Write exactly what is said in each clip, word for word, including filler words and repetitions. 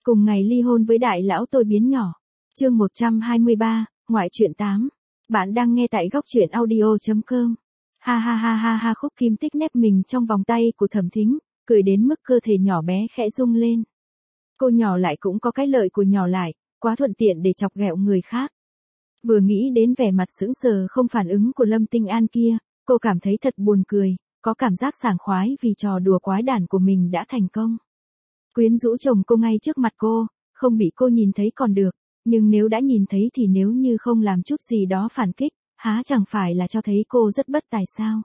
Cùng ngày ly hôn với đại lão tôi biến nhỏ. Chương một trăm hai mươi ba, ngoại truyện tám. Bạn đang nghe tại góc truyện audio chấm com. Ha ha ha ha ha, Khúc Kim Tích nép mình trong vòng tay của Thẩm Thính, cười đến mức cơ thể nhỏ bé khẽ rung lên. Cô nhỏ lại cũng có cái lợi của nhỏ lại, quá thuận tiện để chọc ghẹo người khác. Vừa nghĩ đến vẻ mặt sững sờ không phản ứng của Lâm Tinh An kia, cô cảm thấy thật buồn cười, có cảm giác sảng khoái vì trò đùa quái đản của mình đã thành công. Quyến rũ chồng cô ngay trước mặt cô, không bị cô nhìn thấy còn được, nhưng nếu đã nhìn thấy thì nếu như không làm chút gì đó phản kích, há chẳng phải là cho thấy cô rất bất tài sao?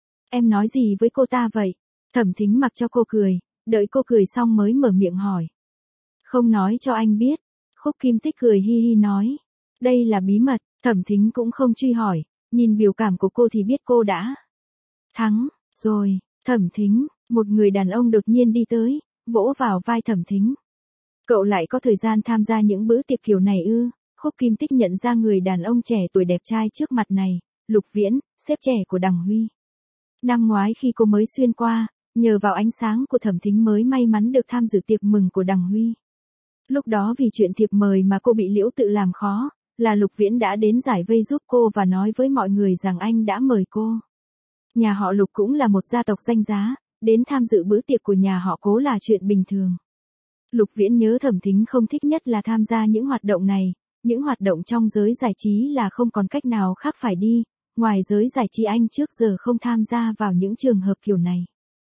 Em nói gì với cô ta vậy? Thẩm Thính mặc cho cô cười, đợi cô cười xong mới mở miệng hỏi. Không nói cho anh biết. Khúc Kim Tích cười hi hi nói. Đây là bí mật. Thẩm Thính cũng không truy hỏi, nhìn biểu cảm của cô thì biết cô đã thắng rồi. Thẩm Thính, một người đàn ông đột nhiên đi tới, vỗ vào vai Thẩm Thính. Cậu lại có thời gian tham gia những bữa tiệc kiểu này ư? Khúc Kim Tích nhận ra người đàn ông trẻ tuổi đẹp trai trước mặt này, Lục Viễn, sếp trẻ của Đằng Huy. Năm ngoái khi cô mới xuyên qua, nhờ vào ánh sáng của Thẩm Thính mới may mắn được tham dự tiệc mừng của Đằng Huy. Lúc đó vì chuyện thiệp mời mà cô bị Liễu Tự làm khó, là Lục Viễn đã đến giải vây giúp cô và nói với mọi người rằng anh đã mời cô. Nhà họ Lục cũng là một gia tộc danh giá, đến tham dự bữa tiệc của nhà họ Cố là chuyện bình thường. Lục Viễn nhớ Thẩm Thính không thích nhất là tham gia những hoạt động này, những hoạt động trong giới giải trí là không còn cách nào khác phải đi, ngoài giới giải trí anh trước giờ không tham gia vào những trường hợp kiểu này.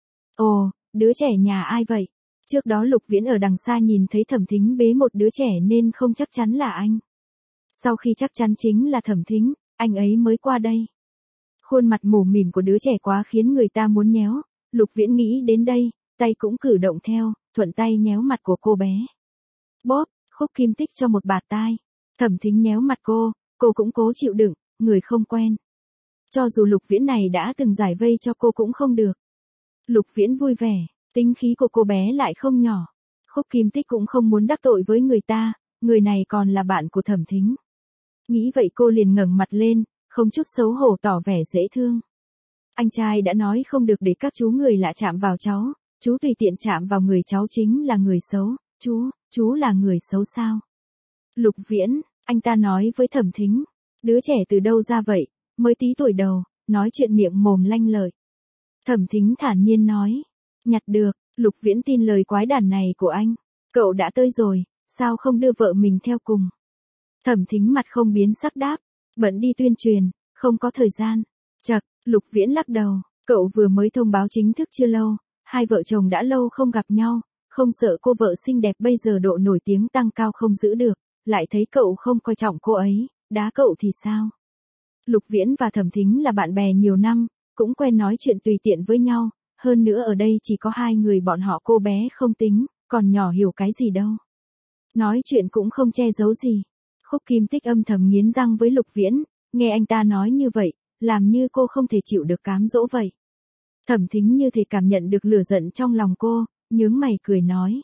Ồ, đứa trẻ nhà ai vậy? Trước đó Lục Viễn ở đằng xa nhìn thấy Thẩm Thính bế một đứa trẻ nên không chắc chắn là anh. Sau khi chắc chắn chính là Thẩm Thính, anh ấy mới qua đây. Khuôn mặt mủ mỉm của đứa trẻ quá khiến người ta muốn nhéo, Lục Viễn nghĩ đến đây, tay cũng cử động theo, thuận tay nhéo mặt của cô bé. Bóp, Khúc Kim Tích cho một bạt tai. Thẩm Thính nhéo mặt cô, cô cũng cố chịu đựng, người không quen. Cho dù Lục Viễn này đã từng giải vây cho cô cũng không được. Lục Viễn vui vẻ, tính khí của cô bé lại không nhỏ. Khúc Kim Tích cũng không muốn đắc tội với người ta, người này còn là bạn của Thẩm Thính. Nghĩ vậy cô liền ngẩng mặt lên, không chút xấu hổ tỏ vẻ dễ thương. Anh trai đã nói không được để các chú người lạ chạm vào cháu, chú tùy tiện chạm vào người cháu chính là người xấu, chú, chú là người xấu sao? Lục Viễn, anh ta nói với Thẩm Thính, đứa trẻ từ đâu ra vậy, mới tí tuổi đầu, nói chuyện miệng mồm lanh lợi. Thẩm Thính thản nhiên nói, nhặt được. Lục Viễn tin lời quái đản này của anh, cậu đã tới rồi, sao không đưa vợ mình theo cùng? Thẩm Thính mặt không biến sắc đáp, bận đi tuyên truyền, không có thời gian. Chậc, Lục Viễn lắc đầu, cậu vừa mới thông báo chính thức chưa lâu, hai vợ chồng đã lâu không gặp nhau, không sợ cô vợ xinh đẹp bây giờ độ nổi tiếng tăng cao không giữ được, lại thấy cậu không coi trọng cô ấy, đá cậu thì sao? Lục Viễn và Thẩm Thính là bạn bè nhiều năm, cũng quen nói chuyện tùy tiện với nhau, hơn nữa ở đây chỉ có hai người bọn họ, cô bé không tính, còn nhỏ hiểu cái gì đâu. Nói chuyện cũng không che giấu gì. Khúc Kim Tích âm thầm nghiến răng với Lục Viễn, nghe anh ta nói như vậy, làm như cô không thể chịu được cám dỗ vậy. Thẩm Thính như thể cảm nhận được lửa giận trong lòng cô, nhướng mày cười nói.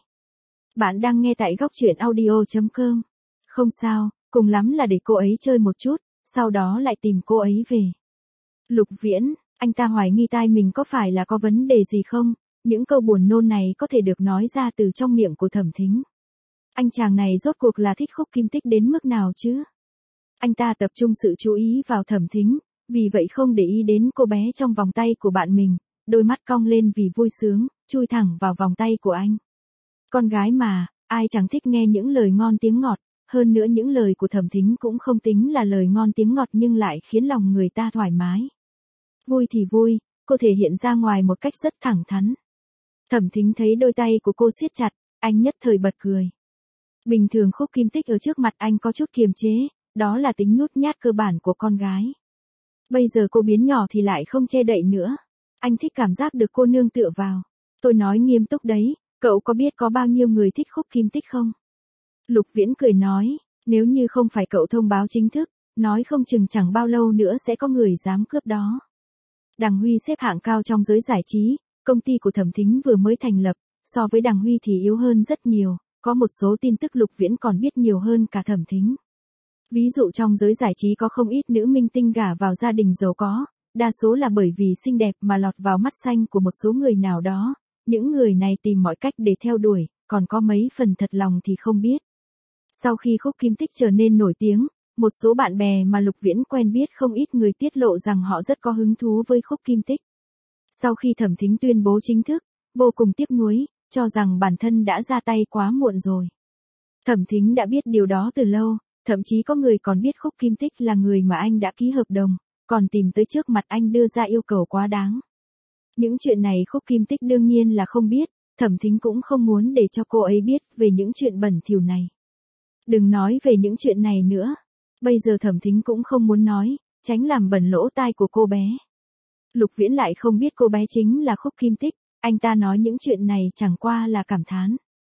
Bạn đang nghe tại góc truyện audio chấm com. Không sao, cùng lắm là để cô ấy chơi một chút, sau đó lại tìm cô ấy về. Lục Viễn, anh ta hoài nghi tai mình có phải là có vấn đề gì không, những câu buồn nôn này có thể được nói ra từ trong miệng của Thẩm Thính. Anh chàng này rốt cuộc là thích Khúc Kim Tích đến mức nào chứ? Anh ta tập trung sự chú ý vào Thẩm Thính, vì vậy không để ý đến cô bé trong vòng tay của bạn mình, đôi mắt cong lên vì vui sướng, chui thẳng vào vòng tay của anh. Con gái mà, ai chẳng thích nghe những lời ngon tiếng ngọt, hơn nữa những lời của Thẩm Thính cũng không tính là lời ngon tiếng ngọt nhưng lại khiến lòng người ta thoải mái. Vui thì vui, cô thể hiện ra ngoài một cách rất thẳng thắn. Thẩm Thính thấy đôi tay của cô siết chặt, anh nhất thời bật cười. Bình thường Khúc Kim Tích ở trước mặt anh có chút kiềm chế, đó là tính nhút nhát cơ bản của con gái. Bây giờ cô biến nhỏ thì lại không che đậy nữa. Anh thích cảm giác được cô nương tựa vào. Tôi nói nghiêm túc đấy, cậu có biết có bao nhiêu người thích Khúc Kim Tích không? Lục Viễn cười nói, nếu như không phải cậu thông báo chính thức, nói không chừng chẳng bao lâu nữa sẽ có người dám cướp đó. Đằng Huy xếp hạng cao trong giới giải trí, công ty của Thẩm Thính vừa mới thành lập, so với Đằng Huy thì yếu hơn rất nhiều, có một số tin tức Lục Viễn còn biết nhiều hơn cả Thẩm Thính. Ví dụ trong giới giải trí có không ít nữ minh tinh gả vào gia đình giàu có, đa số là bởi vì xinh đẹp mà lọt vào mắt xanh của một số người nào đó, những người này tìm mọi cách để theo đuổi, còn có mấy phần thật lòng thì không biết. Sau khi Khúc Kim Tích trở nên nổi tiếng, một số bạn bè mà Lục Viễn quen biết không ít người tiết lộ rằng họ rất có hứng thú với Khúc Kim Tích. Sau khi Thẩm Thính tuyên bố chính thức, vô cùng tiếc nuối, cho rằng bản thân đã ra tay quá muộn rồi. Thẩm Thính đã biết điều đó từ lâu, thậm chí có người còn biết Khúc Kim Tích là người mà anh đã ký hợp đồng, còn tìm tới trước mặt anh đưa ra yêu cầu quá đáng. Những chuyện này Khúc Kim Tích đương nhiên là không biết, Thẩm Thính cũng không muốn để cho cô ấy biết về những chuyện bẩn thỉu này. Đừng nói về những chuyện này nữa. Bây giờ Thẩm Thính cũng không muốn nói, tránh làm bẩn lỗ tai của cô bé. Lục Viễn lại không biết cô bé chính là Khúc Kim Tích, anh ta nói những chuyện này chẳng qua là cảm thán.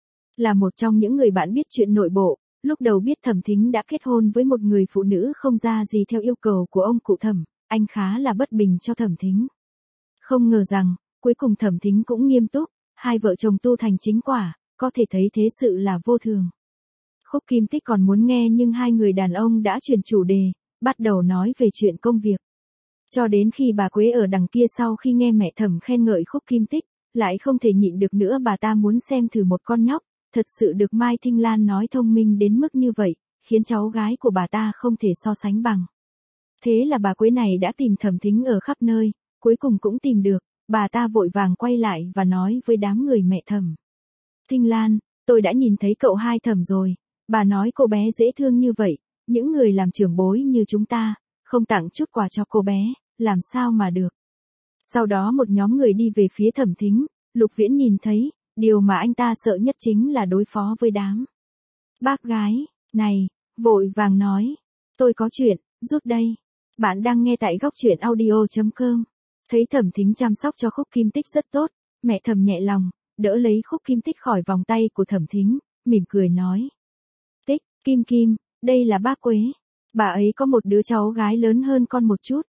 Là một trong những người bạn biết chuyện nội bộ, lúc đầu biết Thẩm Thính đã kết hôn với một người phụ nữ không ra gì theo yêu cầu của ông cụ Thẩm, anh khá là bất bình cho Thẩm Thính. Không ngờ rằng, cuối cùng Thẩm Thính cũng nghiêm túc, hai vợ chồng tu thành chính quả, có thể thấy thế sự là vô thường. Khúc Kim Tích còn muốn nghe nhưng hai người đàn ông đã chuyển chủ đề, bắt đầu nói về chuyện công việc. Cho đến khi bà Quế ở đằng kia sau khi nghe mẹ Thẩm khen ngợi Khúc Kim Tích, lại không thể nhịn được nữa, bà ta muốn xem thử một con nhóc, thật sự được Mai Thinh Lan nói thông minh đến mức như vậy, khiến cháu gái của bà ta không thể so sánh bằng. Thế là bà Quế này đã tìm Thẩm Thính ở khắp nơi, cuối cùng cũng tìm được, bà ta vội vàng quay lại và nói với đám người mẹ Thẩm. Thinh Lan, tôi đã nhìn thấy cậu hai Thẩm rồi, bà nói cô bé dễ thương như vậy, những người làm trưởng bối như chúng ta, không tặng chút quà cho cô bé, làm sao mà được. Sau đó một nhóm người đi về phía Thẩm Thính, Lục Viễn nhìn thấy, điều mà anh ta sợ nhất chính là đối phó với đám bác gái này, vội vàng nói, tôi có chuyện, rút đây. Bạn đang nghe tại góc truyện audio chấm com. Thấy Thẩm Thính chăm sóc cho Khúc Kim Tích rất tốt, mẹ Thẩm nhẹ lòng, đỡ lấy Khúc Kim Tích khỏi vòng tay của Thẩm Thính, mỉm cười nói. Tích, Kim Kim, đây là bác Quế. Bà ấy có một đứa cháu gái lớn hơn con một chút.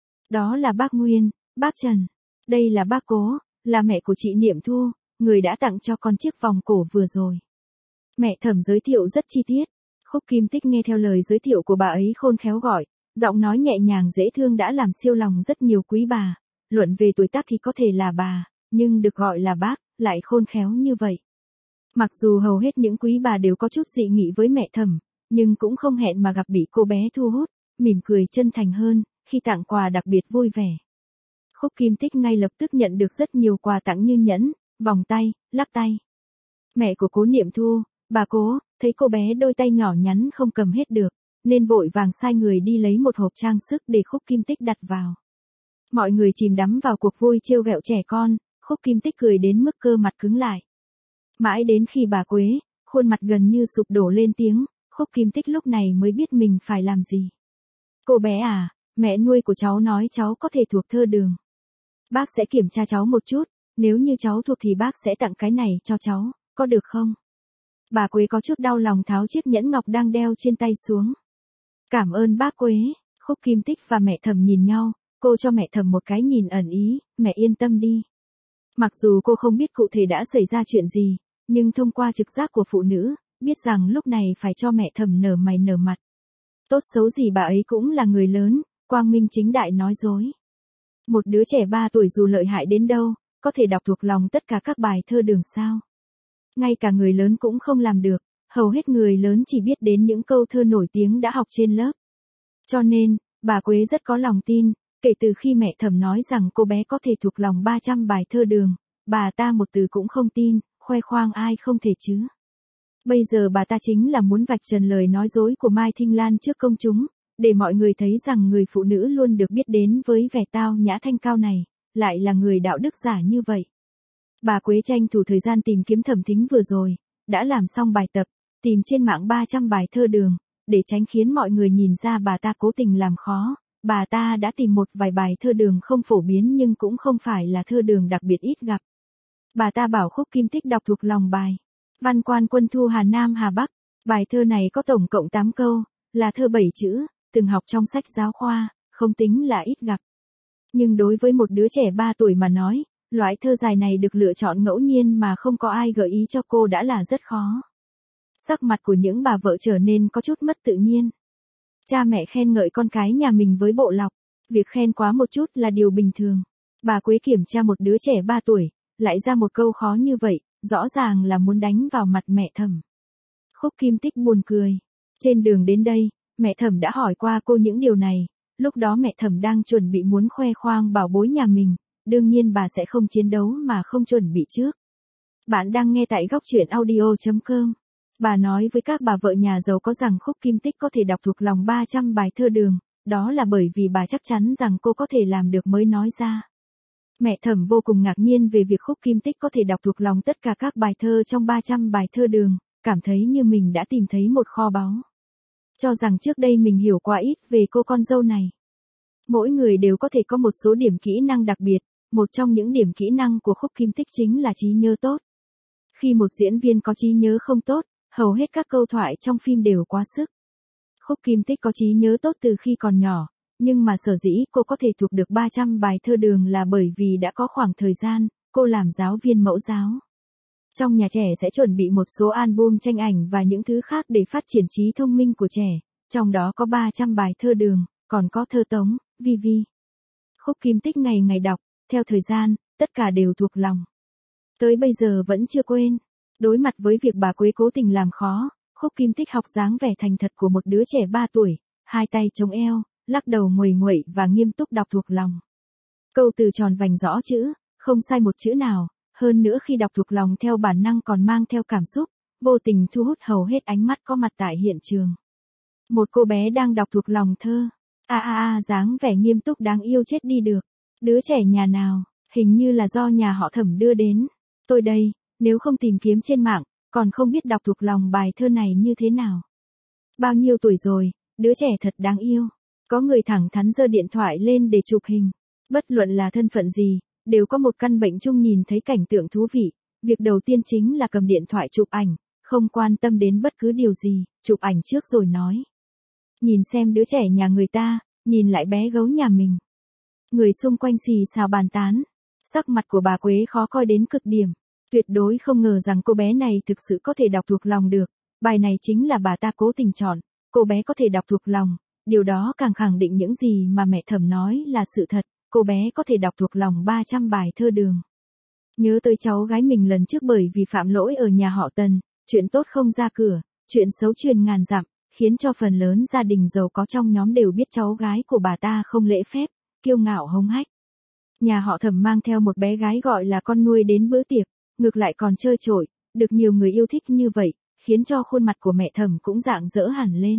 Đó là bác Nguyên, bác Trần. Đây là bác Cố, là mẹ của chị Niệm Thu, người đã tặng cho con chiếc vòng cổ vừa rồi. Mẹ Thẩm giới thiệu rất chi tiết. Khúc Kim Tích nghe theo lời giới thiệu của bà ấy khôn khéo gọi, giọng nói nhẹ nhàng dễ thương đã làm siêu lòng rất nhiều quý bà. Luận về tuổi tác thì có thể là bà, nhưng được gọi là bác, lại khôn khéo như vậy. Mặc dù hầu hết những quý bà đều có chút dị nghị với mẹ Thẩm, nhưng cũng không hẹn mà gặp bị cô bé thu hút, mỉm cười chân thành hơn, khi tặng quà đặc biệt vui vẻ. Khúc Kim Tích ngay lập tức nhận được rất nhiều quà tặng như nhẫn, vòng tay, lắc tay. Mẹ của Cố Niệm Thu, bà Cố, thấy cô bé đôi tay nhỏ nhắn không cầm hết được, nên vội vàng sai người đi lấy một hộp trang sức để Khúc Kim Tích đặt vào. Mọi người chìm đắm vào cuộc vui trêu ghẹo trẻ con, Khúc Kim Tích cười đến mức cơ mặt cứng lại. Mãi đến khi bà Quế, khuôn mặt gần như sụp đổ lên tiếng, Khúc Kim Tích lúc này mới biết mình phải làm gì. Cô bé à, mẹ nuôi của cháu nói cháu có thể thuộc thơ đường. Bác sẽ kiểm tra cháu một chút, nếu như cháu thuộc thì bác sẽ tặng cái này cho cháu, có được không? Bà Quế có chút đau lòng tháo chiếc nhẫn ngọc đang đeo trên tay xuống. Cảm ơn bác Quế. Khúc Kim Tích và mẹ Thẩm nhìn nhau, cô cho mẹ Thẩm một cái nhìn ẩn ý, mẹ yên tâm đi. Mặc dù cô không biết cụ thể đã xảy ra chuyện gì, nhưng thông qua trực giác của phụ nữ, biết rằng lúc này phải cho mẹ Thẩm nở mày nở mặt. Tốt xấu gì bà ấy cũng là người lớn, quang minh chính đại nói dối. Một đứa trẻ ba tuổi dù lợi hại đến đâu, có thể đọc thuộc lòng tất cả các bài thơ đường sao. Ngay cả người lớn cũng không làm được, hầu hết người lớn chỉ biết đến những câu thơ nổi tiếng đã học trên lớp. Cho nên, bà Quế rất có lòng tin, kể từ khi mẹ Thẩm nói rằng cô bé có thể thuộc lòng ba trăm bài thơ đường, bà ta một từ cũng không tin, khoe khoang ai không thể chứ. Bây giờ bà ta chính là muốn vạch trần lời nói dối của Mai Thinh Lan trước công chúng, để mọi người thấy rằng người phụ nữ luôn được biết đến với vẻ tao nhã thanh cao này, lại là người đạo đức giả như vậy. Bà Quế tranh thủ thời gian tìm kiếm Thẩm Thính vừa rồi, đã làm xong bài tập, tìm trên mạng ba trăm bài thơ đường, để tránh khiến mọi người nhìn ra bà ta cố tình làm khó. Bà ta đã tìm một vài bài thơ đường không phổ biến nhưng cũng không phải là thơ đường đặc biệt ít gặp. Bà ta bảo Khúc Kim Tích đọc thuộc lòng bài Văn Quan Quân Thu Hà Nam Hà Bắc. Bài thơ này có tổng cộng tám câu, là thơ bảy chữ, từng học trong sách giáo khoa, không tính là ít gặp. Nhưng đối với một đứa trẻ ba tuổi mà nói, loại thơ dài này được lựa chọn ngẫu nhiên mà không có ai gợi ý cho cô đã là rất khó. Sắc mặt của những bà vợ trở nên có chút mất tự nhiên. Cha mẹ khen ngợi con cái nhà mình với bộ lọc, việc khen quá một chút là điều bình thường. Bà Quế kiểm tra một đứa trẻ ba tuổi, lại ra một câu khó như vậy, rõ ràng là muốn đánh vào mặt mẹ Thẩm. Khúc Kim Tích buồn cười. Trên đường đến đây, mẹ Thẩm đã hỏi qua cô những điều này, lúc đó mẹ Thẩm đang chuẩn bị muốn khoe khoang bảo bối nhà mình, đương nhiên bà sẽ không chiến đấu mà không chuẩn bị trước. Bạn đang nghe tại góc truyện audio chấm com. Bà nói với các bà vợ nhà giàu có rằng Khúc Kim Tích có thể đọc thuộc lòng ba trăm bài thơ đường, đó là bởi vì bà chắc chắn rằng cô có thể làm được mới nói ra. Mẹ Thẩm vô cùng ngạc nhiên về việc Khúc Kim Tích có thể đọc thuộc lòng tất cả các bài thơ trong ba trăm bài thơ đường, cảm thấy như mình đã tìm thấy một kho báu. Cho rằng trước đây mình hiểu quá ít về cô con dâu này. Mỗi người đều có thể có một số điểm kỹ năng đặc biệt, một trong những điểm kỹ năng của Khúc Kim Tích chính là trí nhớ tốt. Khi một diễn viên có trí nhớ không tốt, hầu hết các câu thoại trong phim đều quá sức. Khúc Kim Tích có trí nhớ tốt từ khi còn nhỏ, nhưng mà sở dĩ cô có thể thuộc được ba trăm bài thơ đường là bởi vì đã có khoảng thời gian, cô làm giáo viên mẫu giáo. Trong nhà trẻ sẽ chuẩn bị một số album tranh ảnh và những thứ khác để phát triển trí thông minh của trẻ, trong đó có ba trăm bài thơ đường, còn có thơ tống, vi vi. Khúc Kim Tích ngày ngày đọc, theo thời gian, tất cả đều thuộc lòng. Tới bây giờ vẫn chưa quên. Đối mặt với việc bà Quế cố tình làm khó, Khúc Kim Tích học dáng vẻ thành thật của một đứa trẻ ba tuổi, hai tay chống eo, lắc đầu nguầy nguậy và nghiêm túc đọc thuộc lòng. Câu từ tròn vành rõ chữ, không sai một chữ nào, hơn nữa khi đọc thuộc lòng theo bản năng còn mang theo cảm xúc, vô tình thu hút hầu hết ánh mắt có mặt tại hiện trường. Một cô bé đang đọc thuộc lòng thơ. A a a dáng vẻ nghiêm túc đáng yêu chết đi được. Đứa trẻ nhà nào, hình như là do nhà họ Thẩm đưa đến. Tôi đây, nếu không tìm kiếm trên mạng, còn không biết đọc thuộc lòng bài thơ này như thế nào. Bao nhiêu tuổi rồi, đứa trẻ thật đáng yêu. Có người thẳng thắn giơ điện thoại lên để chụp hình. Bất luận là thân phận gì, đều có một căn bệnh chung nhìn thấy cảnh tượng thú vị. Việc đầu tiên chính là cầm điện thoại chụp ảnh, không quan tâm đến bất cứ điều gì, chụp ảnh trước rồi nói. Nhìn xem đứa trẻ nhà người ta, nhìn lại bé gấu nhà mình. Người xung quanh xì xào bàn tán. Sắc mặt của bà Quế khó coi đến cực điểm. Tuyệt đối không ngờ rằng cô bé này thực sự có thể đọc thuộc lòng được. Bài này chính là bà ta cố tình chọn. Cô bé có thể đọc thuộc lòng. Điều đó càng khẳng định những gì mà mẹ Thẩm nói là sự thật. Cô bé có thể đọc thuộc lòng ba trăm bài thơ đường. Nhớ tới cháu gái mình lần trước bởi vì phạm lỗi ở nhà họ Tần. Chuyện tốt không ra cửa. Chuyện xấu truyền ngàn dặm. Khiến cho phần lớn gia đình giàu có trong nhóm đều biết cháu gái của bà ta không lễ phép, kiêu ngạo hống hách. Nhà họ Thẩm mang theo một bé gái gọi là con nuôi đến bữa tiệc, ngược lại còn chơi trội, được nhiều người yêu thích như vậy, khiến cho khuôn mặt của mẹ Thẩm cũng rạng rỡ hẳn lên.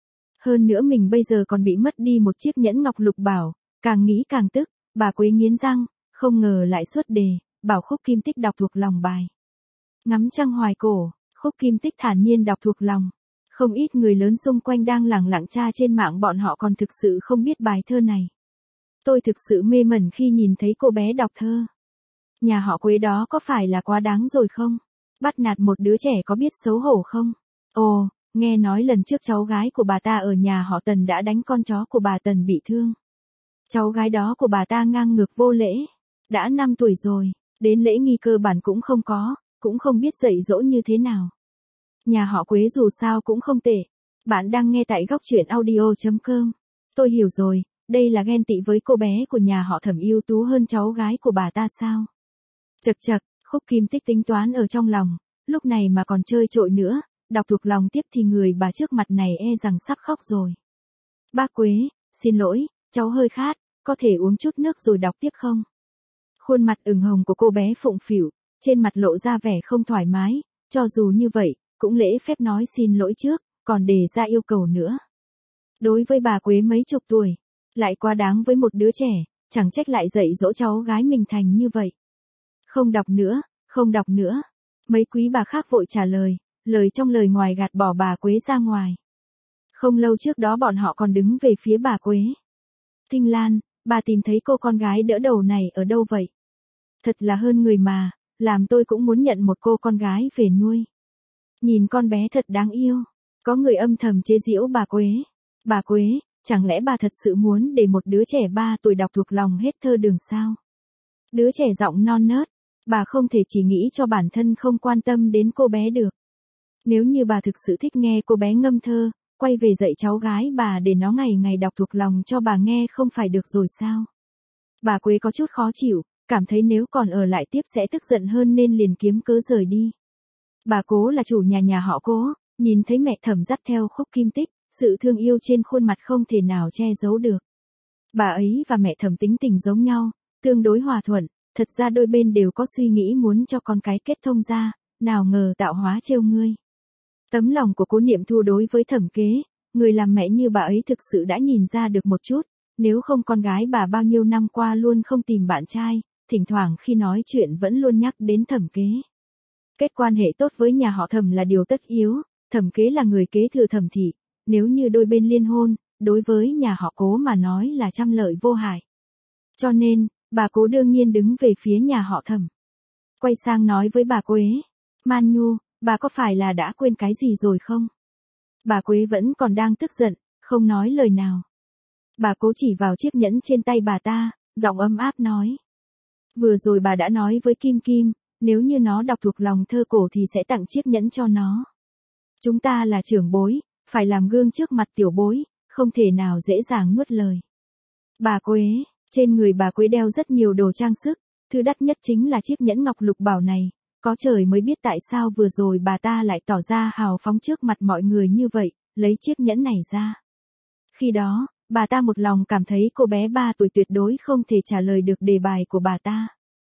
Hơn nữa mình bây giờ còn bị mất đi một chiếc nhẫn ngọc lục bảo, càng nghĩ càng tức, bà Quế nghiến răng, không ngờ lại xuất đề, bảo Khúc Kim Tích đọc thuộc lòng bài. Ngắm trăng hoài cổ, Khúc Kim Tích thản nhiên đọc thuộc lòng. Không ít người lớn xung quanh đang lẳng lặng tra trên mạng bọn họ còn thực sự không biết bài thơ này. Tôi thực sự mê mẩn khi nhìn thấy cô bé đọc thơ. Nhà họ Quế đó có phải là quá đáng rồi không? Bắt nạt một đứa trẻ có biết xấu hổ không? Ồ, nghe nói lần trước cháu gái của bà ta ở nhà họ Tần đã đánh con chó của bà Tần bị thương. Cháu gái đó của bà ta ngang ngược vô lễ. Đã năm tuổi rồi, đến lễ nghi cơ bản cũng không có, cũng không biết dạy dỗ như thế nào. Nhà họ Quế dù sao cũng không tệ. Bạn đang nghe tại góc truyện audio chấm com. Tôi hiểu rồi, đây là ghen tị với cô bé của nhà họ Thẩm ưu tú hơn cháu gái của bà ta sao? Chật chật, Khúc Kim Tích tính toán ở trong lòng, lúc này mà còn chơi trội nữa, đọc thuộc lòng tiếp thì người bà trước mặt này e rằng sắp khóc rồi. Bác Quế, xin lỗi, cháu hơi khát, có thể uống chút nước rồi đọc tiếp không? Khuôn mặt ửng hồng của cô bé phụng phịu, trên mặt lộ ra vẻ không thoải mái, cho dù như vậy, cũng lễ phép nói xin lỗi trước, còn đề ra yêu cầu nữa. Đối với bà Quế mấy chục tuổi, lại quá đáng với một đứa trẻ, chẳng trách lại dạy dỗ cháu gái mình thành như vậy. Không đọc nữa, không đọc nữa. Mấy quý bà khác vội trả lời, lời trong lời ngoài gạt bỏ bà Quế ra ngoài. Không lâu trước đó bọn họ còn đứng về phía bà Quế. Tinh Lan, bà tìm thấy cô con gái đỡ đầu này ở đâu vậy? Thật là hơn người mà, làm tôi cũng muốn nhận một cô con gái về nuôi. Nhìn con bé thật đáng yêu. Có người âm thầm chế giễu bà Quế. Bà Quế, chẳng lẽ bà thật sự muốn để một đứa trẻ ba tuổi đọc thuộc lòng hết thơ đường sao? Đứa trẻ giọng non nớt, bà không thể chỉ nghĩ cho bản thân không quan tâm đến cô bé được. Nếu như bà thực sự thích nghe cô bé ngâm thơ, quay về dạy cháu gái bà để nó ngày ngày đọc thuộc lòng cho bà nghe không phải được rồi sao? Bà Quế có chút khó chịu, cảm thấy nếu còn ở lại tiếp sẽ tức giận hơn nên liền kiếm cớ rời đi. Bà Cố là chủ nhà nhà họ Cố, nhìn thấy mẹ Thẩm dắt theo Khúc Kim Tích, sự thương yêu trên khuôn mặt không thể nào che giấu được. Bà ấy và mẹ Thẩm tính tình giống nhau, tương đối hòa thuận, thật ra đôi bên đều có suy nghĩ muốn cho con cái kết thông ra, nào ngờ tạo hóa trêu ngươi. Tấm lòng của Cố Niệm Thu đối với Thẩm Kế, người làm mẹ như bà ấy thực sự đã nhìn ra được một chút, nếu không con gái bà bao nhiêu năm qua luôn không tìm bạn trai, thỉnh thoảng khi nói chuyện vẫn luôn nhắc đến Thẩm Kế. Kết quan hệ tốt với nhà họ Thẩm là điều tất yếu, Thẩm Kế là người kế thừa Thẩm thị, nếu như đôi bên liên hôn, đối với nhà họ Cố mà nói là trăm lợi vô hại. Cho nên, bà Cố đương nhiên đứng về phía nhà họ Thẩm. Quay sang nói với bà Quế, Man Nhu, bà có phải là đã quên cái gì rồi không? Bà Quế vẫn còn đang tức giận, không nói lời nào. Bà Cố chỉ vào chiếc nhẫn trên tay bà ta, giọng ấm áp nói. Vừa rồi bà đã nói với Kim Kim, nếu như nó đọc thuộc lòng thơ cổ thì sẽ tặng chiếc nhẫn cho nó. Chúng ta là trưởng bối, phải làm gương trước mặt tiểu bối, không thể nào dễ dàng nuốt lời. Bà Quế, trên người bà Quế đeo rất nhiều đồ trang sức, thứ đắt nhất chính là chiếc nhẫn ngọc lục bảo này, có trời mới biết tại sao vừa rồi bà ta lại tỏ ra hào phóng trước mặt mọi người như vậy, lấy chiếc nhẫn này ra. Khi đó, bà ta một lòng cảm thấy cô bé ba tuổi tuyệt đối không thể trả lời được đề bài của bà ta.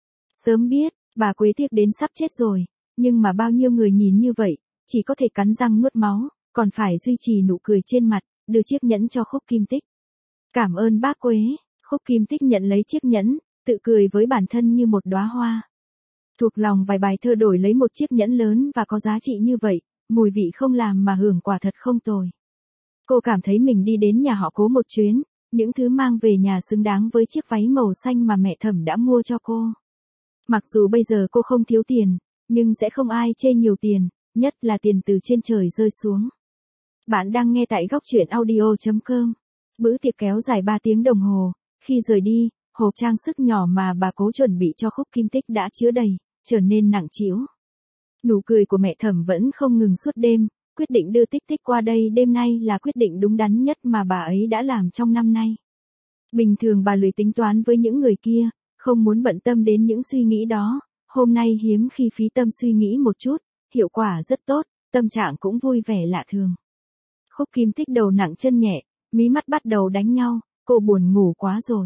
Sớm biết, bà Quế tiếc đến sắp chết rồi, nhưng mà bao nhiêu người nhìn như vậy, chỉ có thể cắn răng nuốt máu, còn phải duy trì nụ cười trên mặt, đưa chiếc nhẫn cho Khúc Kim Tích. Cảm ơn bác Quế. Khúc Kim Tích nhận lấy chiếc nhẫn, tự cười với bản thân như một đóa hoa. Thuộc lòng vài bài thơ đổi lấy một chiếc nhẫn lớn và có giá trị như vậy, mùi vị không làm mà hưởng quả thật không tồi. Cô cảm thấy mình đi đến nhà họ Cố một chuyến, những thứ mang về nhà xứng đáng với chiếc váy màu xanh mà mẹ Thẩm đã mua cho cô. Mặc dù bây giờ cô không thiếu tiền, nhưng sẽ không ai chê nhiều tiền, nhất là tiền từ trên trời rơi xuống. Bạn đang nghe tại góc truyện audio chấm com. Bữa tiệc kéo dài ba tiếng đồng hồ, khi rời đi, hộp trang sức nhỏ mà bà Cố chuẩn bị cho Khúc Kim Tích đã chứa đầy, trở nên nặng trĩu. Nụ cười của mẹ Thẩm vẫn không ngừng suốt đêm, quyết định đưa Tích Tích qua đây đêm nay là quyết định đúng đắn nhất mà bà ấy đã làm trong năm nay. Bình thường bà lười tính toán với những người kia, không muốn bận tâm đến những suy nghĩ đó, hôm nay hiếm khi phí tâm suy nghĩ một chút, hiệu quả rất tốt, tâm trạng cũng vui vẻ lạ thường. Khúc Kim Tích đầu nặng chân nhẹ, mí mắt bắt đầu đánh nhau, cô buồn ngủ quá rồi.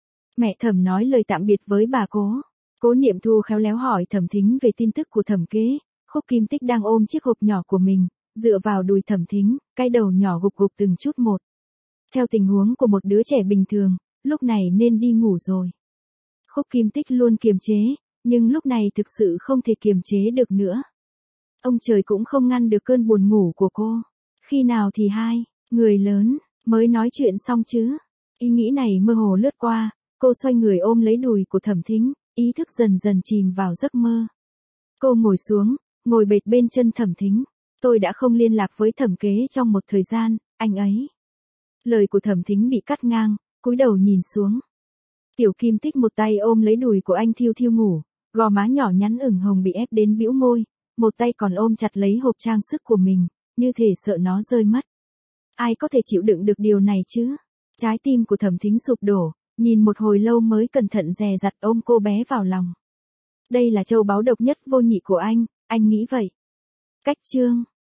Mẹ Thẩm nói lời tạm biệt với bà Cố. Cố Niệm Thu khéo léo hỏi Thẩm Thính về tin tức của Thẩm Kế. Khúc Kim Tích đang ôm chiếc hộp nhỏ của mình, dựa vào đùi Thẩm Thính, cái đầu nhỏ gục gục từng chút một. Theo tình huống của một đứa trẻ bình thường, lúc này nên đi ngủ rồi. Khúc Kim Tích luôn kiềm chế, nhưng lúc này thực sự không thể kiềm chế được nữa. Ông trời cũng không ngăn được cơn buồn ngủ của cô. Khi nào thì hai, người lớn, mới nói chuyện xong chứ? Ý nghĩ này mơ hồ lướt qua, cô xoay người ôm lấy đùi của Thẩm Thính, ý thức dần dần chìm vào giấc mơ. Cô ngồi xuống, ngồi bệt bên chân Thẩm Thính. Tôi đã không liên lạc với Thẩm Kế trong một thời gian, anh ấy. Lời của Thẩm Thính bị cắt ngang, cúi đầu nhìn xuống. Tiểu Kim Tích một tay ôm lấy đùi của anh thiêu thiêu ngủ, gò má nhỏ nhắn ửng hồng bị ép đến bĩu môi, một tay còn ôm chặt lấy hộp trang sức của mình, như thể sợ nó rơi mất. Ai có thể chịu đựng được điều này chứ? Trái tim của Thẩm Thính sụp đổ, nhìn một hồi lâu mới cẩn thận dè dặt ôm cô bé vào lòng. Đây là châu báu độc nhất vô nhị của anh, anh nghĩ vậy. Cách chương